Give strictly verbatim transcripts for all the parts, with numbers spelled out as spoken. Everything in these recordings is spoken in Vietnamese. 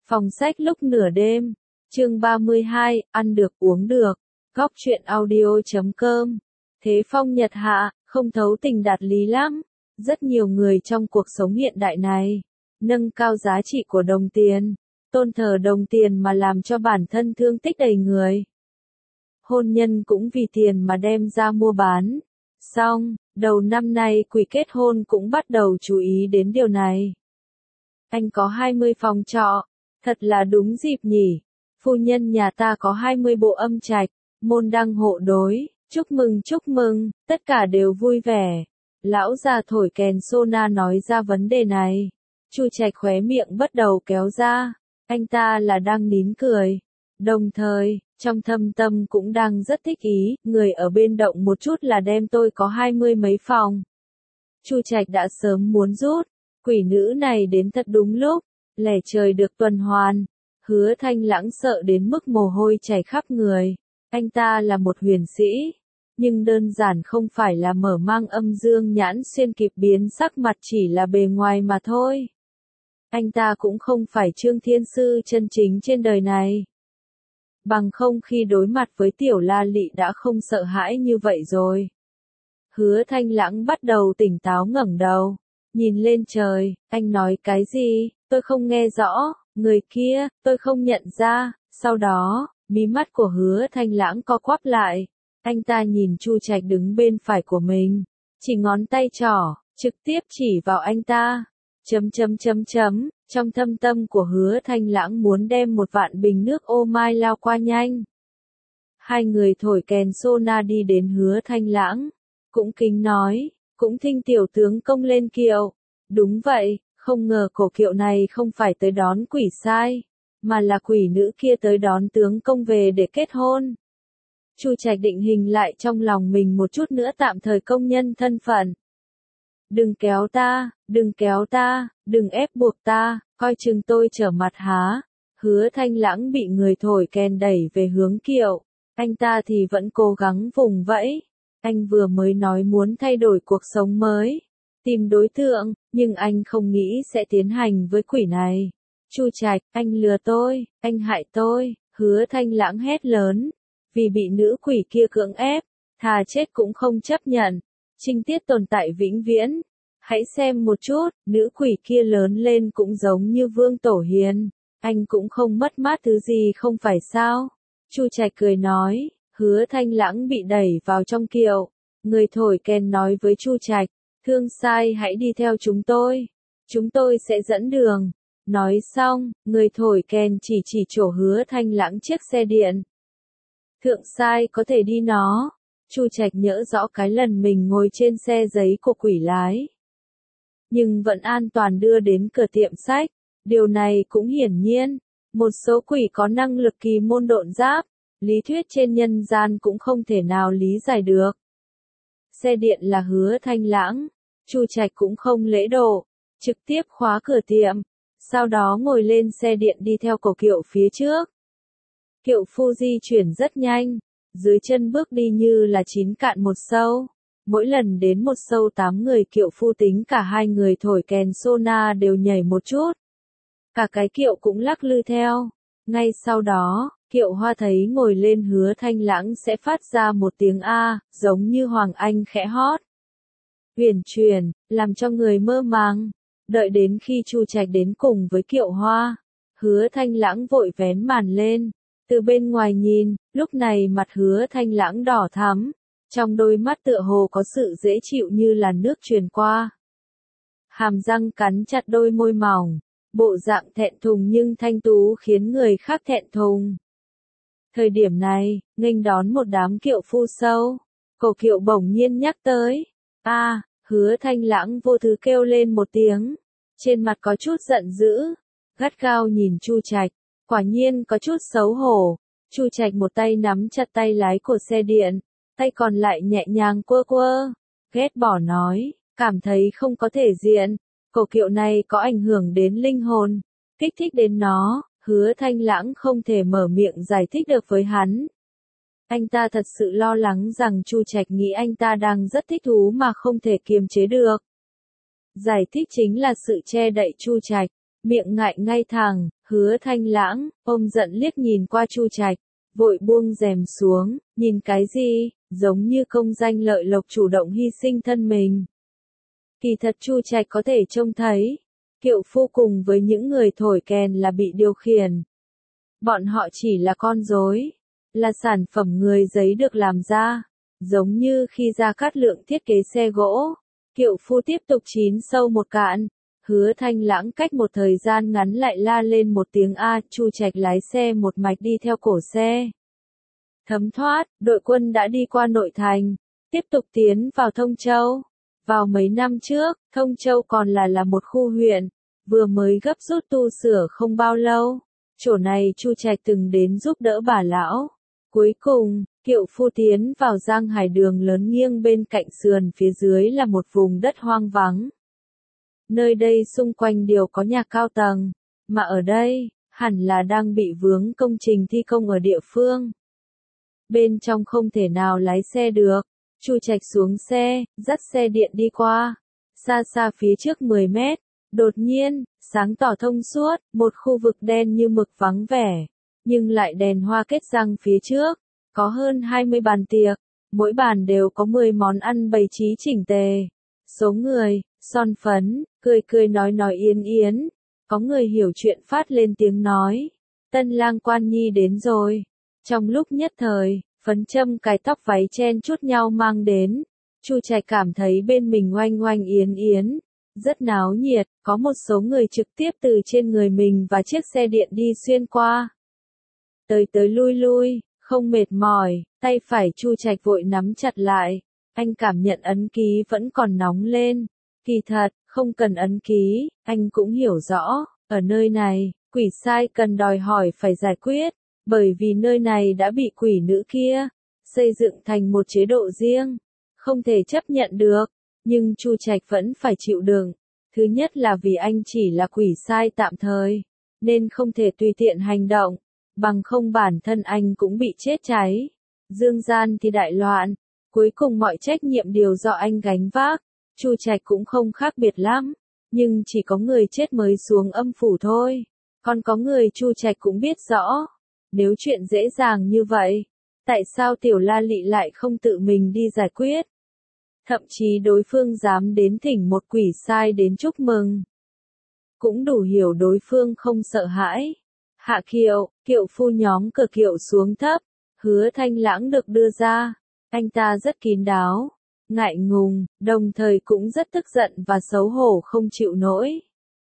Phòng sách lúc nửa đêm, chương ba mươi hai, ăn được uống được, góc truyện audio chấm com. Thế phong nhật hạ, không thấu tình đạt lý lắm. Rất nhiều người trong cuộc sống hiện đại này, nâng cao giá trị của đồng tiền, tôn thờ đồng tiền mà làm cho bản thân thương tích đầy người. Hôn nhân cũng vì tiền mà đem ra mua bán. Xong, đầu năm nay quỷ kết hôn cũng bắt đầu chú ý đến điều này. Anh có hai mươi phòng trọ, thật là đúng dịp nhỉ. Phu nhân nhà ta có hai mươi bộ âm trạch, môn đăng hộ đối, chúc mừng chúc mừng, tất cả đều vui vẻ. Lão già thổi kèn sona nói ra vấn đề này. Chu Trạch khóe miệng bắt đầu kéo ra, anh ta là đang nín cười. Đồng thời, trong thâm tâm cũng đang rất thích ý, người ở bên động một chút là đem tôi có hai mươi mấy phòng. Chu Trạch đã sớm muốn rút, quỷ nữ này đến thật đúng lúc, lẻ trời được tuần hoàn. Hứa Thanh Lãng sợ đến mức mồ hôi chảy khắp người. Anh ta là một huyền sĩ, nhưng đơn giản không phải là mở mang âm dương nhãn xuyên kịp biến sắc mặt chỉ là bề ngoài mà thôi. Anh ta cũng không phải Trương Thiên Sư chân chính trên đời này. Bằng không khi đối mặt với Tiểu La Lị đã không sợ hãi như vậy rồi. Hứa Thanh Lãng bắt đầu tỉnh táo ngẩng đầu, nhìn lên trời, anh nói cái gì, tôi không nghe rõ, người kia, tôi không nhận ra, sau đó, mí mắt của Hứa Thanh Lãng co quắp lại, anh ta nhìn Chu Trạch đứng bên phải của mình, chỉ ngón tay trỏ, trực tiếp chỉ vào anh ta, chấm chấm chấm chấm, trong thâm tâm của Hứa Thanh Lãng muốn đem một vạn bình nước ô mai lao qua nhanh. Hai người thổi kèn sona đi đến Hứa Thanh Lãng, cũng kính nói, cũng thinh tiểu tướng công lên kiệu. Đúng vậy, không ngờ cổ kiệu này không phải tới đón quỷ sai, mà là quỷ nữ kia tới đón tướng công về để kết hôn. Chu Trạch định hình lại trong lòng mình một chút nữa tạm thời công nhân thân phận. Đừng kéo ta, đừng kéo ta, đừng ép buộc ta, coi chừng tôi trở mặt há. Hứa Thanh Lãng bị người thổi kèn đẩy về hướng kiệu, anh ta thì vẫn cố gắng vùng vẫy. Anh vừa mới nói muốn thay đổi cuộc sống mới, tìm đối tượng, nhưng anh không nghĩ sẽ tiến hành với quỷ này. Chu Trạch, anh lừa tôi, anh hại tôi, Hứa Thanh Lãng hét lớn, vì bị nữ quỷ kia cưỡng ép, thà chết cũng không chấp nhận. Trinh tiết tồn tại vĩnh viễn. Hãy xem một chút, nữ quỷ kia lớn lên cũng giống như Vương Tổ Hiền, anh cũng không mất mát thứ gì không phải sao? Chu Trạch cười nói. Hứa Thanh Lãng bị đẩy vào trong kiệu, người thổi kèn nói với Chu Trạch, thương sai hãy đi theo chúng tôi, chúng tôi sẽ dẫn đường. Nói xong, người thổi kèn chỉ chỉ chỗ Hứa Thanh Lãng chiếc xe điện. Thượng sai có thể đi nó. Chu Trạch nhớ rõ cái lần mình ngồi trên xe giấy của quỷ lái, nhưng vẫn an toàn đưa đến cửa tiệm sách. Điều này cũng hiển nhiên, một số quỷ có năng lực kỳ môn độn giáp, lý thuyết trên nhân gian cũng không thể nào lý giải được. Xe điện là Hứa Thanh Lãng, Chu Trạch cũng không lễ độ, trực tiếp khóa cửa tiệm, sau đó ngồi lên xe điện đi theo cổ kiệu phía trước. Kiệu phu di chuyển rất nhanh, dưới chân bước đi như là chín cạn một sâu. Mỗi lần đến một sâu tám người kiệu phu tính cả hai người thổi kèn sona đều nhảy một chút. Cả cái kiệu cũng lắc lư theo. Ngay sau đó, kiệu hoa thấy ngồi lên Hứa Thanh Lãng sẽ phát ra một tiếng A, giống như Hoàng Anh khẽ hót. Huyền truyền, làm cho người mơ màng. Đợi đến khi Chu Trạch đến cùng với kiệu hoa, Hứa Thanh Lãng vội vén màn lên. Từ bên ngoài nhìn, lúc này mặt Hứa Thanh Lãng đỏ thắm, trong đôi mắt tựa hồ có sự dễ chịu như là nước truyền qua. Hàm răng cắn chặt đôi môi mỏng, bộ dạng thẹn thùng nhưng thanh tú khiến người khác thẹn thùng. Thời điểm này, nghênh đón một đám kiệu phu sâu, cổ kiệu bỗng nhiên nhắc tới. A, à, Hứa Thanh Lãng vô thứ kêu lên một tiếng, trên mặt có chút giận dữ, gắt gao nhìn Chu Trạch, quả nhiên có chút xấu hổ. Chu Trạch một tay nắm chặt tay lái của xe điện, tay còn lại nhẹ nhàng quơ quơ, ghét bỏ nói, cảm thấy không có thể diện, cổ kiệu này có ảnh hưởng đến linh hồn, kích thích đến nó. Hứa Thanh Lãng không thể mở miệng giải thích được với hắn. Anh ta thật sự lo lắng rằng Chu Trạch nghĩ anh ta đang rất thích thú mà không thể kiềm chế được. Giải thích chính là sự che đậy Chu Trạch, miệng ngại ngay thẳng, Hứa Thanh Lãng, ôm giận liếc nhìn qua Chu Trạch, vội buông rèm xuống, nhìn cái gì, giống như công danh lợi lộc chủ động hy sinh thân mình. Kỳ thật Chu Trạch có thể trông thấy, Kiệu Phu cùng với những người thổi kèn là bị điều khiển. Bọn họ chỉ là con rối, là sản phẩm người giấy được làm ra, giống như khi Gia Cát Lượng thiết kế xe gỗ. Kiệu Phu tiếp tục chín sâu một cạn, Hứa Thanh Lãng cách một thời gian ngắn lại la lên một tiếng A, Chu Trạch lái xe một mạch đi theo cổ xe. Thấm thoát, đội quân đã đi qua nội thành, tiếp tục tiến vào Thông Châu. Vào mấy năm trước, Thông Châu còn là là một khu huyện, vừa mới gấp rút tu sửa không bao lâu. Chỗ này Chu Trạch từng đến giúp đỡ bà lão. Cuối cùng, Kiệu Phu tiến vào Giang Hải đường lớn nghiêng bên cạnh sườn phía dưới là một vùng đất hoang vắng. Nơi đây xung quanh đều có nhà cao tầng, mà ở đây, hẳn là đang bị vướng công trình thi công ở địa phương. Bên trong không thể nào lái xe được, Chu Trạch xuống xe, dắt xe điện đi qua. Xa xa phía trước mười mét, đột nhiên, sáng tỏ thông suốt, một khu vực đen như mực vắng vẻ, nhưng lại đèn hoa kết răng phía trước, có hơn hai mươi bàn tiệc, mỗi bàn đều có mười món ăn bày trí chỉnh tề. Số người, son phấn, cười cười nói nói yến yến, có người hiểu chuyện phát lên tiếng nói, tân lang quan nhi đến rồi. Trong lúc nhất thời, phấn châm cài tóc váy chen chút nhau mang đến, Chu Trạch cảm thấy bên mình oanh oanh yến yến, rất náo nhiệt, có một số người trực tiếp từ trên người mình và chiếc xe điện đi xuyên qua. Tới tới lui lui, không mệt mỏi, tay phải Chu Trạch vội nắm chặt lại, anh cảm nhận ấn ký vẫn còn nóng lên. Kỳ thật, không cần ấn ký, anh cũng hiểu rõ, ở nơi này, quỷ sai cần đòi hỏi phải giải quyết, bởi vì nơi này đã bị quỷ nữ kia xây dựng thành một chế độ riêng, không thể chấp nhận được, nhưng Chu Trạch vẫn phải chịu đựng. Thứ nhất là vì anh chỉ là quỷ sai tạm thời, nên không thể tùy tiện hành động, bằng không bản thân anh cũng bị chết cháy. Dương gian thì đại loạn, cuối cùng mọi trách nhiệm đều do anh gánh vác. Chu Trạch cũng không khác biệt lắm, nhưng chỉ có người chết mới xuống âm phủ thôi. Còn có người Chu Trạch cũng biết rõ, nếu chuyện dễ dàng như vậy, tại sao Tiểu La Lị lại không tự mình đi giải quyết? Thậm chí đối phương dám đến thỉnh một quỷ sai đến chúc mừng. Cũng đủ hiểu đối phương không sợ hãi. Hạ kiệu, Kiệu Phu nhóm cờ kiệu xuống thấp, Hứa Thanh Lãng được đưa ra. Anh ta rất kín đáo, ngại ngùng, đồng thời cũng rất tức giận và xấu hổ không chịu nổi.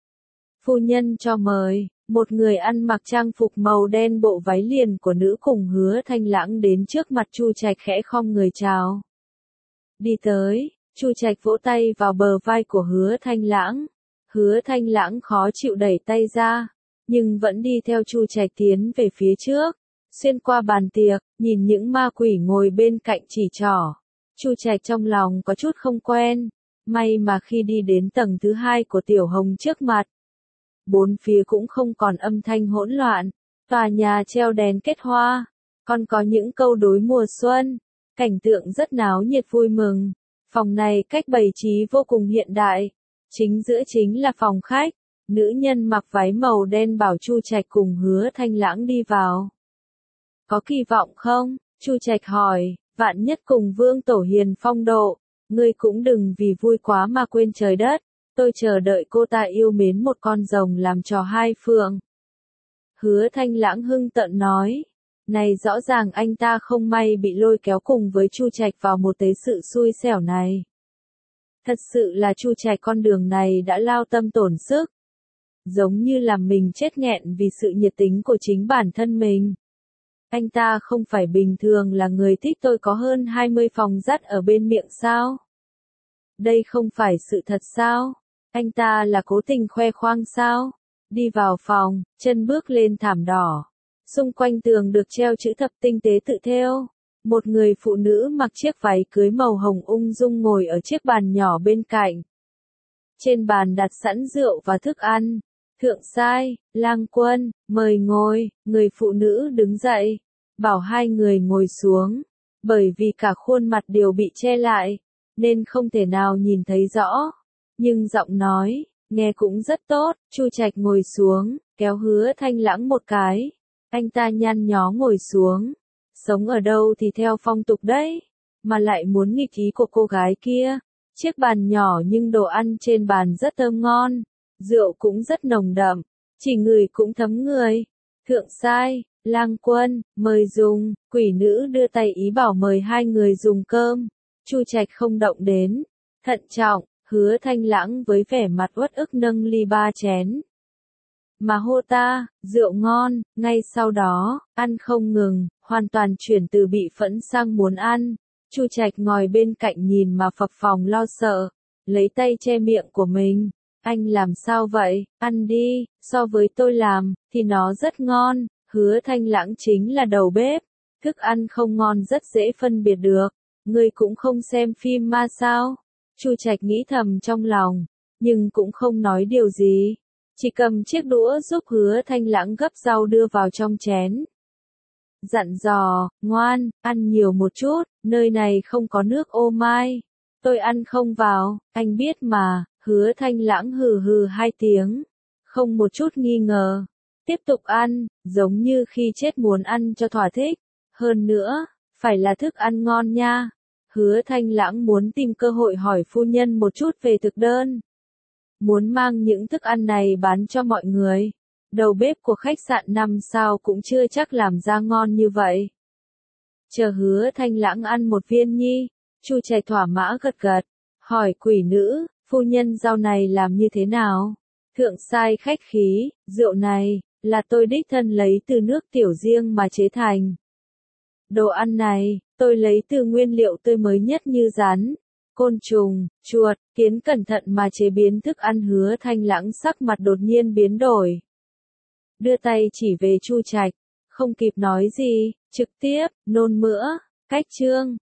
Phu nhân cho mời, một người ăn mặc trang phục màu đen bộ váy liền của nữ cùng Hứa Thanh Lãng đến trước mặt Chu Trạch khẽ khom người chào. Đi tới, Chu Trạch vỗ tay vào bờ vai của Hứa Thanh Lãng. Hứa Thanh Lãng khó chịu đẩy tay ra, nhưng vẫn đi theo Chu Trạch tiến về phía trước, xuyên qua bàn tiệc, nhìn những ma quỷ ngồi bên cạnh chỉ trỏ. Chu Trạch trong lòng có chút không quen, may mà khi đi đến tầng thứ hai của Tiểu Hồng trước mặt, bốn phía cũng không còn âm thanh hỗn loạn, tòa nhà treo đèn kết hoa, còn có những câu đối mùa xuân, cảnh tượng rất náo nhiệt vui mừng. Phòng này cách bày trí vô cùng hiện đại, chính giữa chính là phòng khách, nữ nhân mặc váy màu đen bảo Chu Trạch cùng Hứa Thanh Lãng đi vào. Có kỳ vọng không? Chu Trạch hỏi, vạn nhất cùng Vương Tổ Hiền phong độ, ngươi cũng đừng vì vui quá mà quên trời đất. Tôi chờ đợi cô ta yêu mến một con rồng làm trò hai phượng. Hứa Thanh Lãng hưng tợn nói, này rõ ràng anh ta không may bị lôi kéo cùng với Chu Trạch vào một tế sự xui xẻo này. Thật sự là Chu Trạch con đường này đã lao tâm tổn sức, giống như làm mình chết nghẹn vì sự nhiệt tính của chính bản thân mình. Anh ta không phải bình thường là người thích tôi có hơn hai mươi phòng dắt ở bên miệng sao? Đây không phải sự thật sao? Anh ta là cố tình khoe khoang sao? Đi vào phòng, chân bước lên thảm đỏ. Xung quanh tường được treo chữ thập tinh tế tự thêu. Một người phụ nữ mặc chiếc váy cưới màu hồng ung dung ngồi ở chiếc bàn nhỏ bên cạnh. Trên bàn đặt sẵn rượu và thức ăn. Thượng sai, lang quân, mời ngồi. Người phụ nữ đứng dậy, bảo hai người ngồi xuống. Bởi vì cả khuôn mặt đều bị che lại, nên không thể nào nhìn thấy rõ. Nhưng giọng nói, Nghe cũng rất tốt, Chu Trạch ngồi xuống, kéo Hứa Thanh Lãng một cái. Anh ta nhăn nhó ngồi xuống. Sống ở đâu thì theo phong tục đấy, mà lại muốn nghịch ý của cô gái kia. Chiếc bàn nhỏ nhưng đồ ăn trên bàn rất thơm ngon, rượu cũng rất nồng đậm, chỉ ngửi cũng thấm người. Thượng sai, Lang Quân, mời dùng, quỷ nữ đưa tay ý bảo mời hai người dùng cơm. Chu Trạch không động đến, thận trọng, Hứa Thanh Lãng với vẻ mặt uất ức nâng ly ba chén. Mà hô ta, rượu ngon, ngay sau đó, ăn không ngừng, hoàn toàn chuyển từ bị phẫn sang muốn ăn. Chu Trạch ngồi bên cạnh nhìn mà phập phồng lo sợ, lấy tay che miệng của mình. Anh làm sao vậy, ăn đi, so với tôi làm, thì nó rất ngon. Hứa Thanh Lãng chính là đầu bếp, thức ăn không ngon rất dễ phân biệt được. Ngươi cũng không xem phim ma sao? Chu Trạch nghĩ thầm trong lòng, nhưng cũng không nói điều gì. Chỉ cầm chiếc đũa giúp Hứa Thanh Lãng gấp rau đưa vào trong chén. Dặn dò, ngoan, ăn nhiều một chút, nơi này không có nước ô mai. Tôi ăn không vào, anh biết mà. Hứa Thanh Lãng hừ hừ hai tiếng, không một chút nghi ngờ. Tiếp tục ăn, giống như khi chết muốn ăn cho thỏa thích. Hơn nữa, phải là thức ăn ngon nha. Hứa Thanh Lãng muốn tìm cơ hội hỏi phu nhân một chút về thực đơn. Muốn mang những thức ăn này bán cho mọi người. Đầu bếp của khách sạn năm sao cũng chưa chắc làm ra ngon như vậy. Chờ Hứa Thanh Lãng ăn một viên nhi, Chu Trạch thỏa mãn gật gật, hỏi quỷ nữ, phu nhân rau này làm như thế nào? Thượng sai khách khí, rượu này, là tôi đích thân lấy từ nước tiểu riêng mà chế thành. Đồ ăn này, tôi lấy từ nguyên liệu tươi mới nhất như rắn, côn trùng, chuột, kiến cẩn thận mà chế biến thức ăn. Hứa Thanh Lãng sắc mặt đột nhiên biến đổi. Đưa tay chỉ về Chu Trạch, không kịp nói gì, trực tiếp, nôn mửa, cách chương.